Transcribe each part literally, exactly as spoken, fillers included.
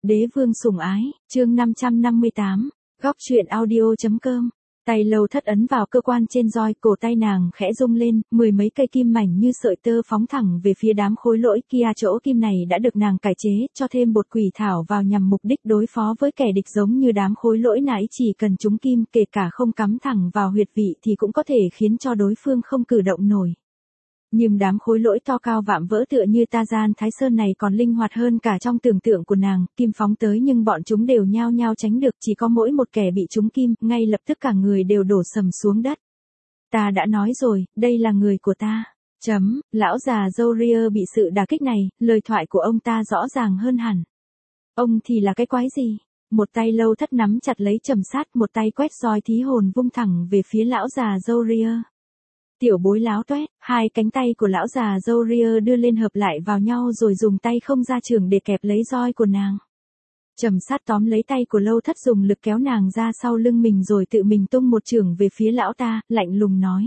Đế vương sủng ái, chương năm trăm năm mươi tám, góc truyện audio.com. Tay Lâu Thất ấn vào cơ quan trên roi, cổ tay nàng khẽ rung lên, mười mấy cây kim mảnh như sợi tơ phóng thẳng về phía đám khối lỗi kia. Chỗ kim này đã được nàng cải chế, cho thêm bột quỷ thảo vào nhằm mục đích đối phó với kẻ địch giống như đám khối lỗi nãy. Chỉ cần chúng kim, kể cả không cắm thẳng vào huyệt vị thì cũng có thể khiến cho đối phương không cử động nổi. Nhưng đám khối lỗi to cao vạm vỡ tựa như Ta Gian Thái Sơn này còn linh hoạt hơn cả trong tưởng tượng của nàng, kim phóng tới nhưng bọn chúng đều nhao nhao tránh được, chỉ có mỗi một kẻ bị trúng kim, ngay lập tức cả người đều đổ sầm xuống đất. Ta đã nói rồi, đây là người của ta. Chấm, lão già Zoria bị sự đả kích này, lời thoại của ông ta rõ ràng hơn hẳn. Ông thì là cái quái gì? Một tay Lâu Thất nắm chặt lấy Trầm Sát, một tay quét roi thí hồn vung thẳng về phía lão già Zoria. Tiểu bối láo toét, hai cánh tay của lão già Zoria đưa lên hợp lại vào nhau rồi dùng tay không ra trường để kẹp lấy roi của nàng. Trầm Sát tóm lấy tay của Lâu Thất dùng lực kéo nàng ra sau lưng mình rồi tự mình tung một chưởng về phía lão ta, lạnh lùng nói.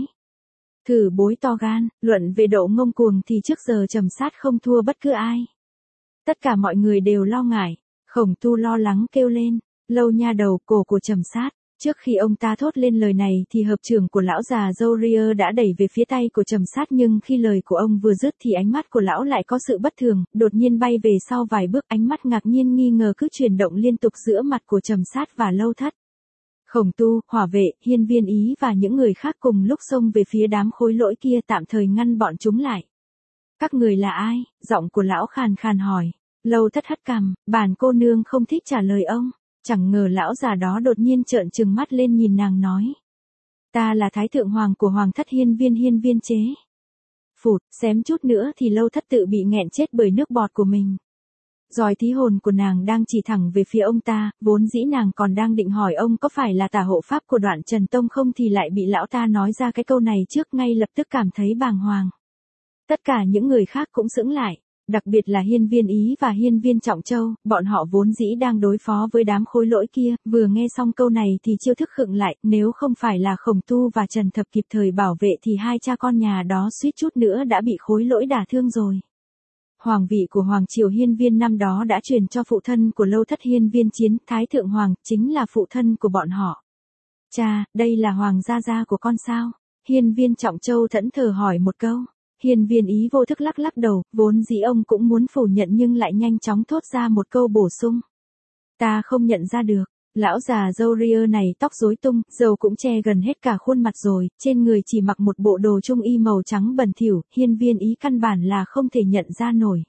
Thử bối to gan, luận về độ ngông cuồng thì trước giờ Trầm Sát không thua bất cứ ai. Tất cả mọi người đều lo ngại, Khổng Tu lo lắng kêu lên, Lâu nha đầu, cổ của Trầm Sát. Trước khi ông ta thốt lên lời này thì hợp chưởng của lão già Zoria đã đẩy về phía tay của Trầm Sát, nhưng khi lời của ông vừa dứt thì ánh mắt của lão lại có sự bất thường, đột nhiên bay về sau vài bước, ánh mắt ngạc nhiên nghi ngờ cứ chuyển động liên tục giữa mặt của Trầm Sát và Lâu Thất. Khổng Tu, Hỏa Vệ, Hiên Viên Ý và những người khác cùng lúc xông về phía đám khối lỗi kia, tạm thời ngăn bọn chúng lại. Các người là ai? Giọng của lão khàn khàn hỏi. Lâu Thất hất cằm, bản cô nương không thích trả lời ông. Chẳng ngờ lão già đó đột nhiên trợn trừng mắt lên nhìn nàng nói. Ta là Thái Thượng Hoàng của Hoàng thất Hiên Viên Hiên Viên Chế. Phụt, xém chút nữa thì Lâu Thất tự bị nghẹn chết bởi nước bọt của mình. Roi thí hồn của nàng đang chỉ thẳng về phía ông ta, vốn dĩ nàng còn đang định hỏi ông có phải là tả hộ pháp của Đoạn Trần Tông không thì lại bị lão ta nói ra cái câu này trước, ngay lập tức cảm thấy bàng hoàng. Tất cả những người khác cũng sững lại. Đặc biệt là Hiên Viên Ý và Hiên Viên Trọng Châu, bọn họ vốn dĩ đang đối phó với đám khối lỗi kia, vừa nghe xong câu này thì chiêu thức khựng lại, nếu không phải là Khổng Tu và Trần Thập kịp thời bảo vệ thì hai cha con nhà đó suýt chút nữa đã bị khối lỗi đả thương rồi. Hoàng vị của Hoàng triều Hiên Viên năm đó đã truyền cho phụ thân của Lâu Thất Hiên Viên Chiến, Thái Thượng Hoàng, chính là phụ thân của bọn họ. Cha, đây là Hoàng gia gia của con sao? Hiên Viên Trọng Châu thẫn thờ hỏi một câu. Hiên Viên Ý vô thức lắc lắc đầu, vốn dĩ ông cũng muốn phủ nhận nhưng lại nhanh chóng thốt ra một câu bổ sung. Ta không nhận ra được, lão già Zoria này tóc rối tung, râu cũng che gần hết cả khuôn mặt rồi, trên người chỉ mặc một bộ đồ trung y màu trắng bẩn thỉu, Hiên Viên Ý căn bản là không thể nhận ra nổi.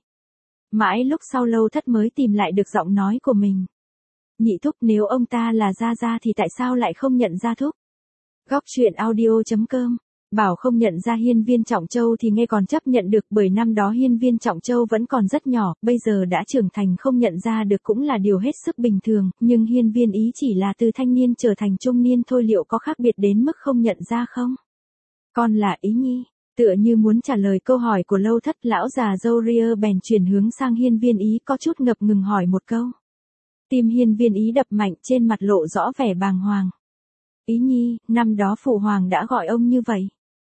Mãi lúc sau Lâu Thất mới tìm lại được giọng nói của mình. Nhị thúc, nếu ông ta là gia gia thì tại sao lại không nhận ra thúc? Góc truyện audio.com. Bảo không nhận ra Hiên Viên Trọng Châu thì nghe còn chấp nhận được, bởi năm đó Hiên Viên Trọng Châu vẫn còn rất nhỏ, bây giờ đã trưởng thành không nhận ra được cũng là điều hết sức bình thường, nhưng Hiên Viên Ý chỉ là từ thanh niên trở thành trung niên thôi, liệu có khác biệt đến mức không nhận ra không? Con là Ý Nhi. Tựa như muốn trả lời câu hỏi của Lâu Thất, lão già Zoria bèn chuyển hướng sang Hiên Viên Ý, có chút ngập ngừng hỏi một câu. Tim Hiên Viên Ý đập mạnh, trên mặt lộ rõ vẻ bàng hoàng. Ý Nhi, năm đó Phụ Hoàng đã gọi ông như vậy.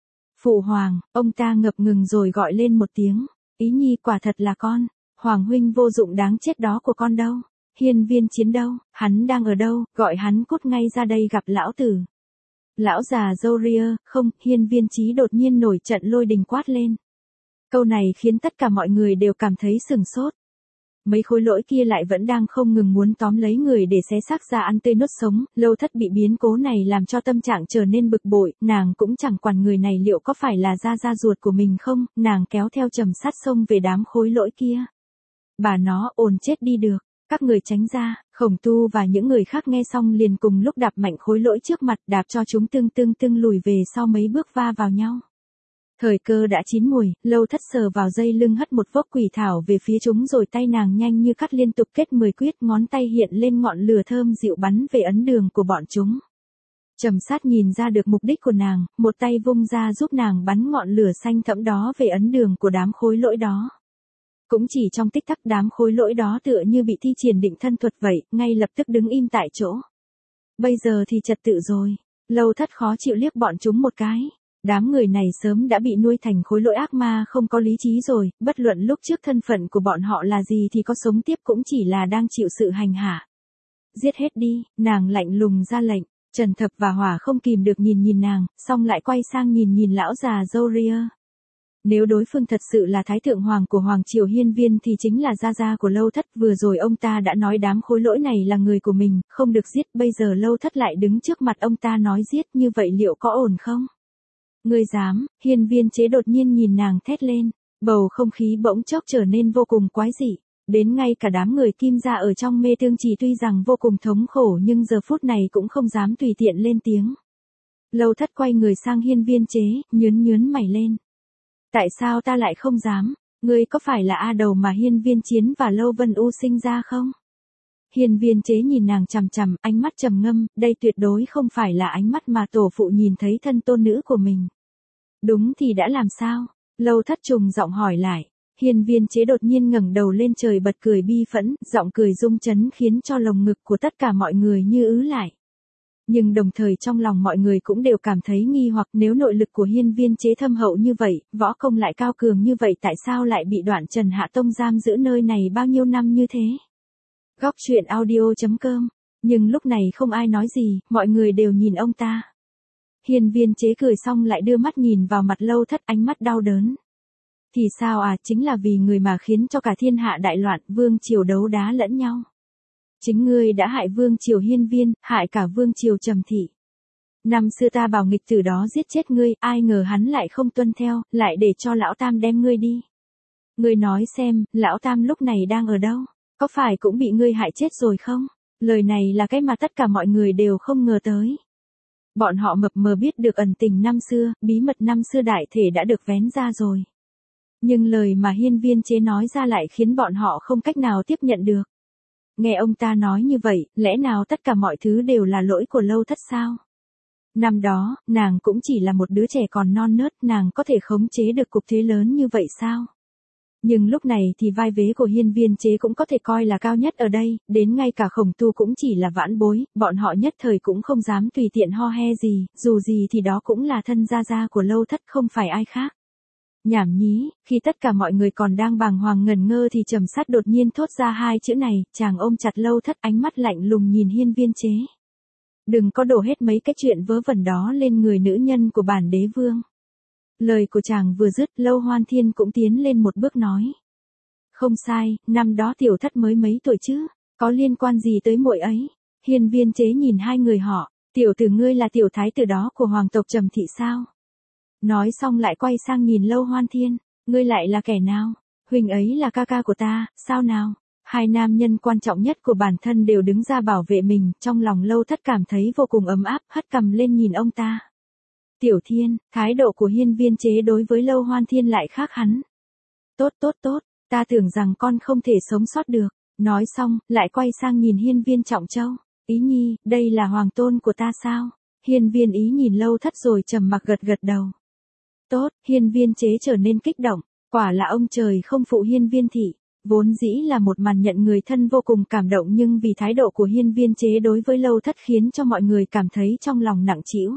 Phụ Hoàng, ông ta ngập ngừng rồi gọi lên một tiếng. Ý Nhi, quả thật là con. Hoàng huynh vô dụng đáng chết đó của con đâu? Hiên Viên Chiến đâu? Hắn đang ở đâu? Gọi hắn cút ngay ra đây gặp lão tử. Lão già Zoria, không, Hiên Viên Chí đột nhiên nổi trận lôi đình quát lên. Câu này khiến tất cả mọi người đều cảm thấy sửng sốt. Mấy khối lỗi kia lại vẫn đang không ngừng muốn tóm lấy người để xé xác ra ăn tươi nuốt sống. Lâu Thất bị biến cố này làm cho tâm trạng trở nên bực bội, nàng cũng chẳng quản người này liệu có phải là gia gia ruột của mình không, nàng kéo theo Trầm Sát xông về đám khối lỗi kia. Bà nó, ồn chết đi được, các người tránh ra. Khổng Tu và những người khác nghe xong liền cùng lúc đạp mạnh khối lỗi trước mặt, đạp cho chúng tương tương tương lùi về sau mấy bước va vào nhau. Thời cơ đã chín mùi, Lâu Thất sờ vào dây lưng hất một vốc quỷ thảo về phía chúng rồi tay nàng nhanh như cắt liên tục kết mười quyết, ngón tay hiện lên ngọn lửa thơm dịu bắn về ấn đường của bọn chúng. Trầm Sát nhìn ra được mục đích của nàng, một tay vung ra giúp nàng bắn ngọn lửa xanh thẫm đó về ấn đường của đám khối lỗi đó. Cũng chỉ trong tích tắc đám khối lỗi đó tựa như bị thi triển định thân thuật vậy, ngay lập tức đứng im tại chỗ. Bây giờ thì trật tự rồi. Lâu Thất khó chịu liếc bọn chúng một cái. Đám người này sớm đã bị nuôi thành khối lỗi ác ma không có lý trí rồi, bất luận lúc trước thân phận của bọn họ là gì thì có sống tiếp cũng chỉ là đang chịu sự hành hạ. Giết hết đi, nàng lạnh lùng ra lệnh. Trần Thập và Hỏa không kìm được nhìn nhìn nàng, xong lại quay sang nhìn nhìn lão già râu ria. Nếu đối phương thật sự là Thái Thượng Hoàng của Hoàng Triều Hiên Viên thì chính là gia gia của Lâu Thất, vừa rồi ông ta đã nói đám khối lỗi này là người của mình, không được giết, bây giờ Lâu Thất lại đứng trước mặt ông ta nói giết, như vậy liệu có ổn không? Ngươi dám? Hiên Viên Chế đột nhiên nhìn nàng thét lên, bầu không khí bỗng chốc trở nên vô cùng quái dị. Đến ngay cả đám người Kim gia ở trong mê tương trì tuy rằng vô cùng thống khổ nhưng giờ phút này cũng không dám tùy tiện lên tiếng. Lâu Thất quay người sang Hiên Viên Chế, nhướn nhướn mày lên. Tại sao ta lại không dám? Ngươi có phải là A Đầu mà Hiên Viên Chiến và Lâu Vân U sinh ra không? Hiên Viên Chế nhìn nàng chằm chằm, ánh mắt trầm ngâm, đây tuyệt đối không phải là ánh mắt mà tổ phụ nhìn thấy thân tôn nữ của mình. Đúng thì đã làm sao? Lâu Thất trùng giọng hỏi lại. Hiên Viên Chế đột nhiên ngẩng đầu lên trời bật cười bi phẫn, giọng cười rung chấn khiến cho lồng ngực của tất cả mọi người như ứ lại. Nhưng đồng thời trong lòng mọi người cũng đều cảm thấy nghi hoặc, nếu nội lực của Hiên Viên Chế thâm hậu như vậy, võ công lại cao cường như vậy, tại sao lại bị Đoạn Trần Hạ Tông giam giữ nơi này bao nhiêu năm như thế? Góc truyện audio chấm com. Nhưng lúc này không ai nói gì, mọi người đều nhìn ông ta. Hiên Viên Chế cười xong lại đưa mắt nhìn vào mặt Lâu Thất, ánh mắt đau đớn. Thì sao à, chính là vì người mà khiến cho cả thiên hạ đại loạn, vương triều đấu đá lẫn nhau. Chính ngươi đã hại vương triều Hiên Viên, hại cả vương triều Trầm Thị. Năm xưa ta bảo nghịch tử đó giết chết ngươi, ai ngờ hắn lại không tuân theo, lại để cho lão tam đem ngươi đi. Ngươi nói xem, lão tam lúc này đang ở đâu? Có phải cũng bị ngươi hại chết rồi không? Lời này là cái mà tất cả mọi người đều không ngờ tới. Bọn họ mập mờ biết được ẩn tình năm xưa, bí mật năm xưa đại thể đã được vén ra rồi. Nhưng lời mà Hiên Viên Chế nói ra lại khiến bọn họ không cách nào tiếp nhận được. Nghe ông ta nói như vậy, lẽ nào tất cả mọi thứ đều là lỗi của Lâu Thất sao? Năm đó, nàng cũng chỉ là một đứa trẻ còn non nớt, nàng có thể khống chế được cục thế lớn như vậy sao? Nhưng lúc này thì vai vế của Hiên Viên Chế cũng có thể coi là cao nhất ở đây, đến ngay cả Khổng Tu cũng chỉ là vãn bối, bọn họ nhất thời cũng không dám tùy tiện ho he gì, dù gì thì đó cũng là thân gia gia của Lâu Thất không phải ai khác. Nhảm nhí, khi tất cả mọi người còn đang bàng hoàng ngẩn ngơ thì Trầm Sát đột nhiên thốt ra hai chữ này, chàng ôm chặt Lâu Thất, ánh mắt lạnh lùng nhìn Hiên Viên Chế. Đừng có đổ hết mấy cái chuyện vớ vẩn đó lên người nữ nhân của bản đế vương. Lời của chàng vừa dứt, Lâu Hoan Thiên cũng tiến lên một bước nói. Không sai, năm đó tiểu thất mới mấy tuổi chứ, có liên quan gì tới muội ấy? Hiên Viên Chế nhìn hai người họ, tiểu tử ngươi là tiểu thái tử đó của hoàng tộc Trầm Thị sao? Nói xong lại quay sang nhìn Lâu Hoan Thiên, ngươi lại là kẻ nào? Huynh ấy là ca ca của ta, sao nào? Hai nam nhân quan trọng nhất của bản thân đều đứng ra bảo vệ mình, trong lòng Lâu Thất cảm thấy vô cùng ấm áp, hất cằm lên nhìn ông ta. Tiểu Thiên, thái độ của Hiên Viên Chế đối với Lâu Hoan Thiên lại khác hắn. Tốt tốt tốt, ta tưởng rằng con không thể sống sót được. Nói xong, lại quay sang nhìn Hiên Viên Trọng Châu. Ý nhi, đây là hoàng tôn của ta sao? Hiên Viên Ý nhìn Lâu Thất rồi trầm mặc gật gật đầu. Tốt, Hiên Viên Chế trở nên kích động. Quả là ông trời không phụ Hiên Viên Thị. Vốn dĩ là một màn nhận người thân vô cùng cảm động, nhưng vì thái độ của Hiên Viên Chế đối với Lâu Thất khiến cho mọi người cảm thấy trong lòng nặng trĩu.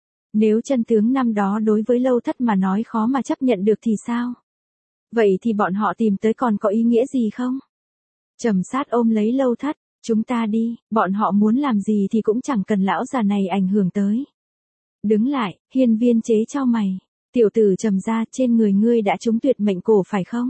Nếu chân tướng năm đó đối với Lâu Thất mà nói khó mà chấp nhận được thì sao? Vậy thì bọn họ tìm tới còn có ý nghĩa gì không? Trầm Sát ôm lấy Lâu Thất, chúng ta đi, bọn họ muốn làm gì thì cũng chẳng cần lão già này ảnh hưởng tới. Đứng lại, Hiên Viên Chế chau mày, tiểu tử Trầm gia, trên người ngươi đã trúng tuyệt mệnh cổ phải không?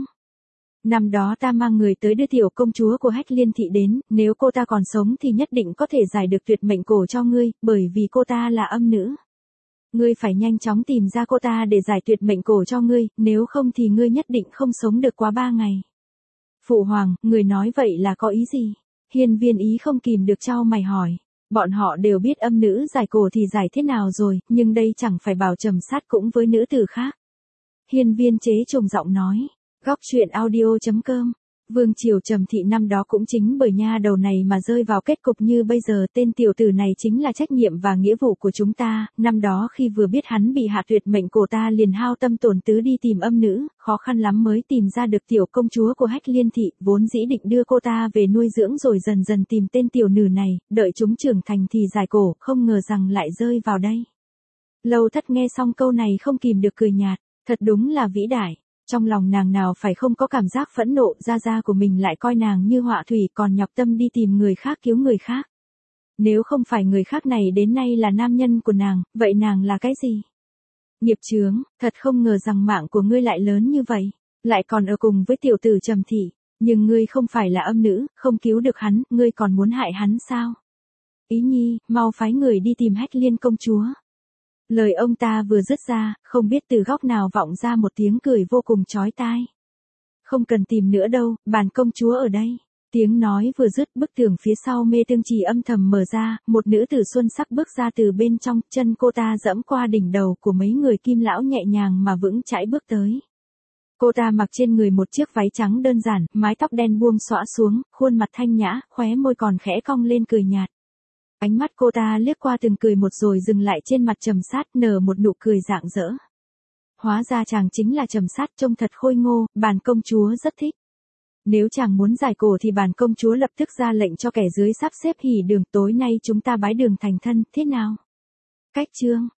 Năm đó ta mang người tới đưa tiểu công chúa của Hách Liên Thị đến, nếu cô ta còn sống thì nhất định có thể giải được tuyệt mệnh cổ cho ngươi, bởi vì cô ta là âm nữ. Ngươi phải nhanh chóng tìm ra cô ta để giải tuyệt mệnh cổ cho ngươi, nếu không thì ngươi nhất định không sống được quá ba ngày. Phụ hoàng, người nói vậy là có ý gì? Hiên Viên Ý không kìm được chau mày hỏi. Bọn họ đều biết âm nữ giải cổ thì giải thế nào rồi, nhưng đây chẳng phải bảo Trầm Sát cũng với nữ tử khác. Hiên Viên Chế trùng giọng nói. Góc truyện audio chấm com. Vương triều Trầm Thị năm đó cũng chính bởi nha đầu này mà rơi vào kết cục như bây giờ, tên tiểu tử này chính là trách nhiệm và nghĩa vụ của chúng ta, năm đó khi vừa biết hắn bị hạ tuyệt mệnh cổ ta liền hao tâm tổn tứ đi tìm âm nữ, khó khăn lắm mới tìm ra được tiểu công chúa của Hách Liên Thị, vốn dĩ định đưa cô ta về nuôi dưỡng rồi dần dần tìm tên tiểu nữ này, đợi chúng trưởng thành thì giải cổ, không ngờ rằng lại rơi vào đây. Lâu Thất nghe xong câu này không kìm được cười nhạt, thật đúng là vĩ đại. Trong lòng nàng nào phải không có cảm giác phẫn nộ, gia gia của mình lại coi nàng như họa thủy còn nhọc tâm đi tìm người khác cứu người khác. Nếu không phải người khác này đến nay là nam nhân của nàng, vậy nàng là cái gì? Nghiệp chướng, thật không ngờ rằng mạng của ngươi lại lớn như vậy, lại còn ở cùng với tiểu tử Trầm Thị, nhưng ngươi không phải là âm nữ, không cứu được hắn, ngươi còn muốn hại hắn sao? Ý Nhi, mau phái người đi tìm Hách Liên công chúa. Lời ông ta vừa dứt ra, không biết từ góc nào vọng ra một tiếng cười vô cùng chói tai. Không cần tìm nữa đâu, bản công chúa ở đây. Tiếng nói vừa dứt, bức tường phía sau mê tương trì âm thầm mở ra, một nữ tử xuân sắc bước ra từ bên trong, chân cô ta dẫm qua đỉnh đầu của mấy người kim lão nhẹ nhàng mà vững chãi bước tới. Cô ta mặc trên người một chiếc váy trắng đơn giản, mái tóc đen buông xõa xuống, khuôn mặt thanh nhã, khóe môi còn khẽ cong lên cười nhạt. Ánh mắt cô ta liếc qua từng cười một rồi dừng lại trên mặt Trầm Sát, nở một nụ cười rạng rỡ. Hóa ra chàng chính là Trầm Sát, trông thật khôi ngô, bản công chúa rất thích. Nếu chàng muốn giải cổ thì bản công chúa lập tức ra lệnh cho kẻ dưới sắp xếp hỉ đường, tối nay chúng ta bái đường thành thân, thế nào? Cách chương